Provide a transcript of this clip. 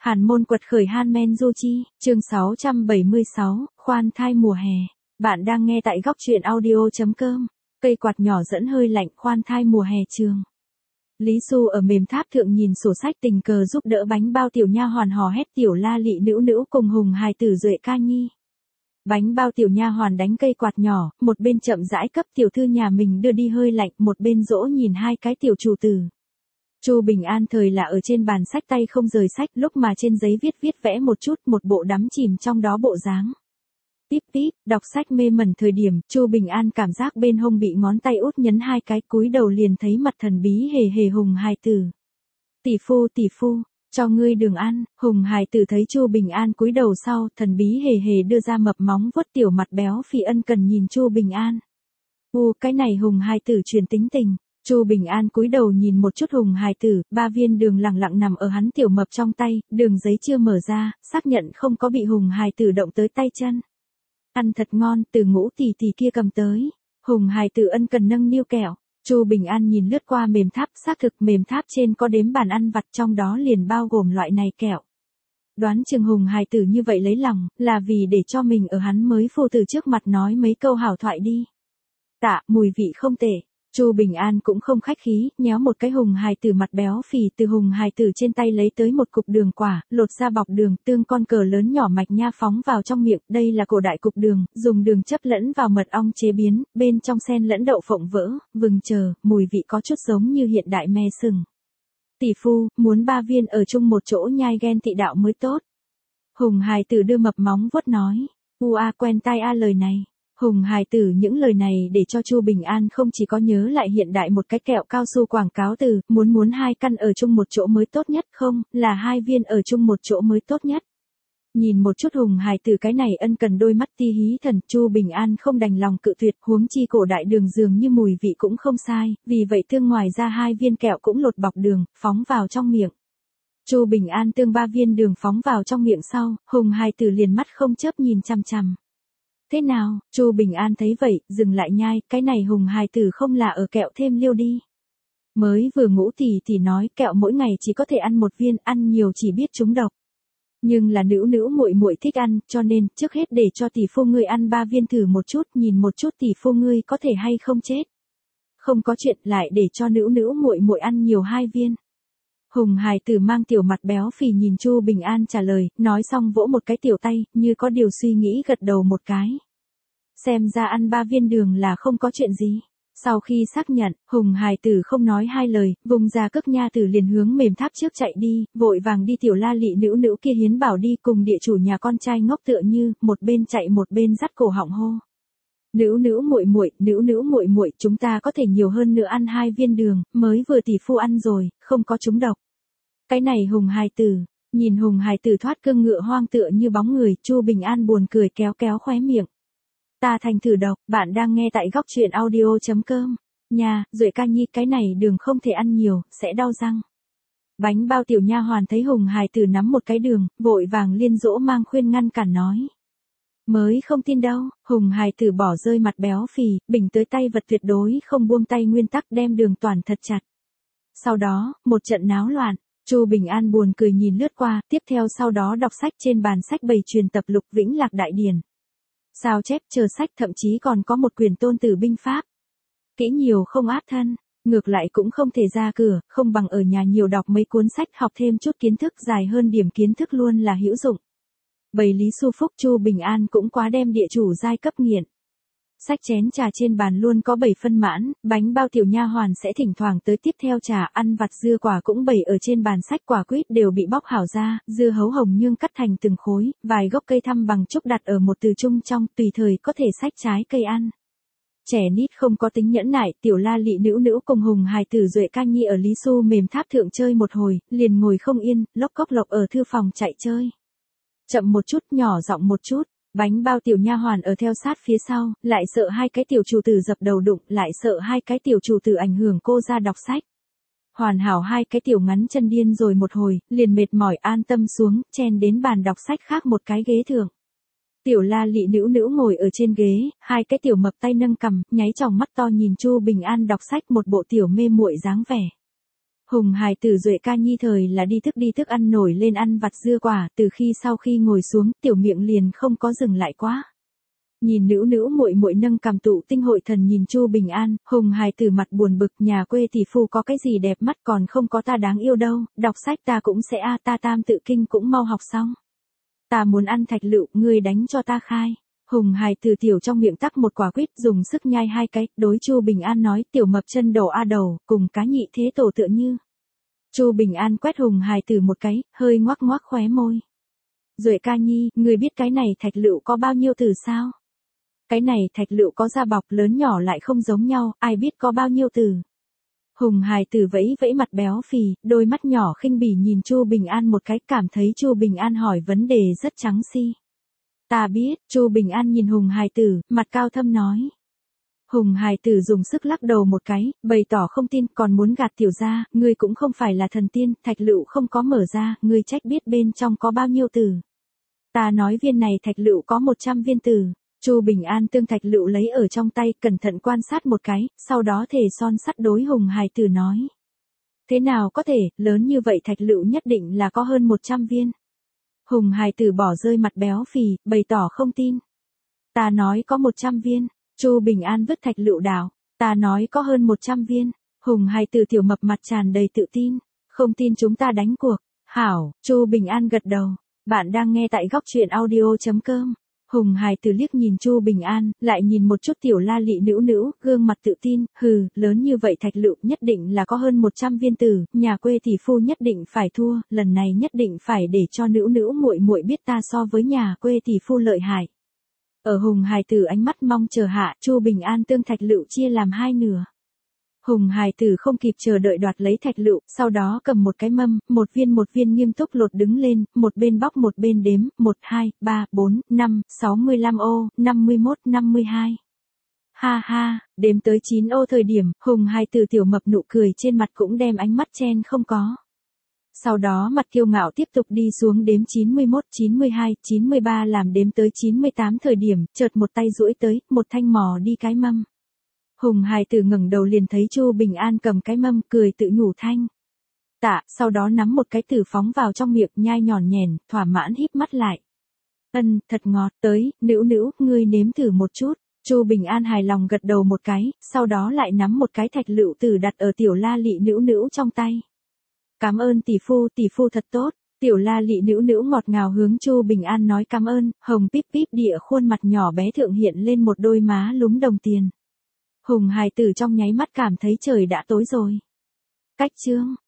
Hàn môn quật khởi Hanmen Du Chi, chương 676, khoan thai mùa hè. Bạn đang nghe tại góc truyện audio.com. Cây quạt nhỏ dẫn hơi lạnh khoan thai mùa hè trường. Lý Xu ở mềm tháp thượng nhìn sổ sách tình cờ giúp đỡ bánh bao tiểu nha hoàn hò hét tiểu la lị nữu nữu cùng hùng hài tử duệ ca nhi. Bánh bao tiểu nha hoàn đánh cây quạt nhỏ, một bên chậm rãi cấp tiểu thư nhà mình đưa đi hơi lạnh, một bên dỗ nhìn hai cái tiểu chủ tử. Chu Bình An thời là ở trên bàn sách tay không rời sách, lúc mà trên giấy viết vẽ một chút, một bộ đắm chìm trong đó bộ dáng. Típ típ, đọc sách mê mẩn thời điểm, Chu Bình An cảm giác bên hông bị ngón tay út nhấn hai cái, cúi đầu liền thấy mặt thần bí hề hề hùng hài tử. Tỷ phu, cho ngươi đường ăn. Hùng hài tử thấy Chu Bình An cúi đầu sau, thần bí hề hề đưa ra mập móng vuốt tiểu mặt béo phì ân cần nhìn Chu Bình An. Cái này hùng hài tử truyền tính tình. Chu Bình An cúi đầu nhìn một chút hùng hài tử, 3 viên đường lẳng lặng nằm ở hắn tiểu mập trong tay, đường giấy chưa mở ra, xác nhận không có bị hùng hài tử động tới tay chân. Ăn thật ngon, từ Ngũ tỷ tỷ kia cầm tới. Hùng hài tử ân cần nâng niu kẹo. Chu Bình An nhìn lướt qua mềm tháp, xác thực mềm tháp trên có đếm bàn ăn vặt, trong đó liền bao gồm loại này kẹo. Đoán chừng hùng hài tử như vậy lấy lòng, là vì để cho mình ở hắn mới phu tử trước mặt nói mấy câu hảo thoại đi. Tạ, mùi vị không tệ. Chu Bình An cũng không khách khí, nhéo một cái hùng hài tử mặt béo phì từ hùng hài tử trên tay lấy tới một cục đường quả, lột ra bọc đường, tương con cờ lớn nhỏ mạch nha phóng vào trong miệng, đây là cổ đại cục đường, dùng đường chấp lẫn vào mật ong chế biến, bên trong xen lẫn đậu phộng vỡ, vừng chờ, mùi vị có chút giống như hiện đại me sừng. Tỷ phu, muốn 3 viên ở chung một chỗ nhai ghen tị đạo mới tốt. Hùng hài tử đưa mập móng vuốt nói, quen tai lời này. Hùng hài tử những lời này để cho Chu Bình An không chỉ có nhớ lại hiện đại một cái kẹo cao su quảng cáo từ, muốn 2 căn ở chung một chỗ mới tốt nhất, không, là 2 viên ở chung một chỗ mới tốt nhất. Nhìn một chút hùng hài tử cái này ân cần đôi mắt ti hí thần, Chu Bình An không đành lòng cự tuyệt, huống chi cổ đại đường dường như mùi vị cũng không sai, vì vậy tương ngoài ra 2 viên kẹo cũng lột bọc đường, phóng vào trong miệng. Chu Bình An tương 3 viên đường phóng vào trong miệng sau, hùng hài tử liền mắt không chớp nhìn chằm chằm. Thế nào? Chu Bình An thấy vậy, dừng lại nhai, cái này hùng hài tử không là ở kẹo thêm liêu đi. Mới vừa Ngũ tỷ tỷ nói kẹo mỗi ngày chỉ có thể ăn 1 viên, ăn nhiều chỉ biết trúng độc. Nhưng là nữu muội thích ăn, cho nên trước hết để cho tỷ phu ngươi ăn 3 viên thử một chút, nhìn một chút tỷ phu ngươi có thể hay không chết. Không có chuyện, lại để cho nữu muội ăn nhiều 2 viên. Hùng hài tử mang tiểu mặt béo phì nhìn Chu Bình An trả lời, nói xong vỗ một cái tiểu tay, như có điều suy nghĩ gật đầu một cái. Xem ra ăn 3 viên đường là không có chuyện gì. Sau khi xác nhận, hùng hài tử không nói 2 lời, vùng ra cước nha tử liền hướng mềm tháp trước chạy đi, vội vàng đi tiểu la lị nữu kia hiến bảo đi cùng địa chủ nhà con trai ngốc tựa như, một bên chạy một bên dắt cổ họng hô. Nữu muội, chúng ta có thể nhiều hơn nữa ăn 2 viên đường, mới vừa tỷ phu ăn rồi, không có trúng độc. Cái này hùng hài tử, nhìn hùng hài tử thoát cương ngựa hoang tựa như bóng người, Chu Bình An buồn cười kéo khóe miệng. Ta thành thử độc, bạn đang nghe tại góc truyện audio.com. Nha, duệ ca nhi, cái này đường không thể ăn nhiều, sẽ đau răng. Bánh bao tiểu nha hoàn thấy hùng hài tử nắm một cái đường, vội vàng liên dỗ mang khuyên ngăn cản nói. Mới không tin đâu, hùng hài tử bỏ rơi mặt béo phì, bình tới tay vật tuyệt đối không buông tay nguyên tắc đem đường toàn thật chặt. Sau đó, một trận náo loạn, Chu Bình An buồn cười nhìn lướt qua, tiếp theo sau đó đọc sách trên bàn sách bày truyền tập Lục Vĩnh Lạc Đại Điển. Sao chép chờ sách, thậm chí còn có một quyển Tôn Tử Binh Pháp. Kỹ nhiều không át thân, ngược lại cũng không thể ra cửa, không bằng ở nhà nhiều đọc mấy cuốn sách học thêm chút kiến thức, dài hơn điểm kiến thức luôn là hữu dụng. Bày lý su phúc, Chu Bình An cũng quá đem địa chủ giai cấp nghiện. Sách chén trà trên bàn luôn có 7 phân mãn, bánh bao tiểu nha hoàn sẽ thỉnh thoảng tới tiếp theo trà, ăn vặt dưa quả cũng bày ở trên bàn sách, quả quýt đều bị bóc hảo ra, dưa hấu hồng nhương cắt thành từng khối, vài gốc cây thăm bằng trúc đặt ở một từ chung trong, tùy thời có thể xách trái cây ăn. Trẻ nít không có tính nhẫn nại, tiểu la lị nữu cùng hùng hài tử duệ ca nhi ở Lý Xu mềm tháp thượng chơi một hồi, liền ngồi không yên, lốc cốc lộc ở thư phòng chạy chơi. Chậm một chút, nhỏ giọng một chút. Bánh bao tiểu nha hoàn ở theo sát phía sau, lại sợ 2 cái tiểu chủ tử dập đầu đụng, lại sợ 2 cái tiểu chủ tử ảnh hưởng cô ra đọc sách. Hoàn hảo 2 cái tiểu ngắn chân điên rồi một hồi, liền mệt mỏi an tâm xuống, chen đến bàn đọc sách khác một cái ghế thượng. Tiểu la lị nữu ngồi ở trên ghế, 2 cái tiểu mập tay nâng cằm, nháy tròng mắt to nhìn Chu Bình An đọc sách, một bộ tiểu mê muội dáng vẻ. Hùng hài tử Duệ ca nhi thời là đi thức ăn nổi lên ăn vặt dưa quả, từ khi sau khi ngồi xuống, tiểu miệng liền không có dừng lại quá. Nhìn nữ nữ muội muội nâng cằm tụ tinh hội thần nhìn Chu Bình An, Hùng hài tử mặt buồn bực, nhà quê tỷ phu có cái gì đẹp mắt còn không có ta đáng yêu đâu, đọc sách ta cũng sẽ ta tam tự kinh cũng mau học xong. Ta muốn ăn thạch lựu, ngươi đánh cho ta khai. Hùng hài tử tiểu trong miệng tắc một quả quýt, dùng sức nhai hai cái, đối Chu Bình An nói, tiểu mập chân đầu a đầu, cùng cá nhị thế tổ tựa như. Chu Bình An quét Hùng hài tử một cái, hơi ngoác ngoác khóe môi. Duệ ca nhi, ngươi biết cái này thạch lựu có bao nhiêu từ sao? Cái này thạch lựu có da bọc lớn nhỏ lại không giống nhau, ai biết có bao nhiêu từ. Hùng hài tử vẫy vẫy mặt béo phì, đôi mắt nhỏ khinh bỉ nhìn Chu Bình An một cái, cảm thấy Chu Bình An hỏi vấn đề rất trắng si. Ta biết, Chu Bình An nhìn Hùng hài tử, mặt cao thâm nói. Hùng hài tử dùng sức lắc đầu một cái, bày tỏ không tin, còn muốn gạt tiểu gia, ngươi cũng không phải là thần tiên, thạch lựu không có mở ra, ngươi trách biết bên trong có bao nhiêu từ. Ta nói viên này thạch lựu có 100 viên từ. Chu Bình An tương thạch lựu lấy ở trong tay, cẩn thận quan sát một cái, sau đó thề son sắt đối Hùng hài tử nói. Thế nào có thể, lớn như vậy thạch lựu nhất định là có hơn 100 viên. Hùng hài tử bỏ rơi mặt béo phì, bày tỏ không tin. Ta nói có 100 viên. Chu Bình An vứt thạch lựu đảo. Ta nói có hơn 100 viên. Hùng hài tử tiểu mập mặt tràn đầy tự tin. Không tin chúng ta đánh cuộc. Hảo, Chu Bình An gật đầu. Bạn đang nghe tại góc truyện audio.com. Hùng hài tử liếc nhìn Chu Bình An, lại nhìn một chút tiểu la lị nữ nữ, gương mặt tự tin, hừ, lớn như vậy thạch lựu nhất định là có hơn 100 viên tử, nhà quê tỷ phu nhất định phải thua, lần này nhất định phải để cho nữ nữ muội muội biết ta so với nhà quê tỷ phu lợi hại. Ở Hùng hài tử ánh mắt mong chờ hạ, Chu Bình An tương thạch lựu chia làm hai nửa. Hùng hài tử không kịp chờ đợi đoạt lấy thạch lựu, sau đó cầm một cái mâm, một viên nghiêm túc lột đứng lên, một bên bóc một bên đếm, 1, 2, 3, 4, 5, 65 ô, 51, 52. Ha ha, đếm tới 9 ô thời điểm, Hùng hài tử tiểu mập nụ cười trên mặt cũng đem ánh mắt chen không có. Sau đó mặt kiêu ngạo tiếp tục đi xuống đếm 91, 92, 93 làm đếm tới 98 thời điểm, chợt một tay duỗi tới, một thanh mò đi cái mâm. Hùng hài tử ngẩng đầu liền thấy Chu Bình An cầm cái mâm, cười tự nhủ thanh. Tạ, sau đó nắm một cái tử phóng vào trong miệng, nhai nhòn nhèn, thỏa mãn híp mắt lại. Thật ngọt, tới, nữ nữ, ngươi nếm thử một chút. Chu Bình An hài lòng gật đầu một cái, sau đó lại nắm một cái thạch lựu tử đặt ở tiểu la lị nữ nữ trong tay. Cảm ơn tỷ phu thật tốt. Tiểu la lị nữ nữ ngọt ngào hướng Chu Bình An nói cảm ơn, hồng píp píp địa khuôn mặt nhỏ bé thượng hiện lên một đôi má lúm đồng tiền. Hùng hài tử trong nháy mắt cảm thấy trời đã tối rồi. Cách chương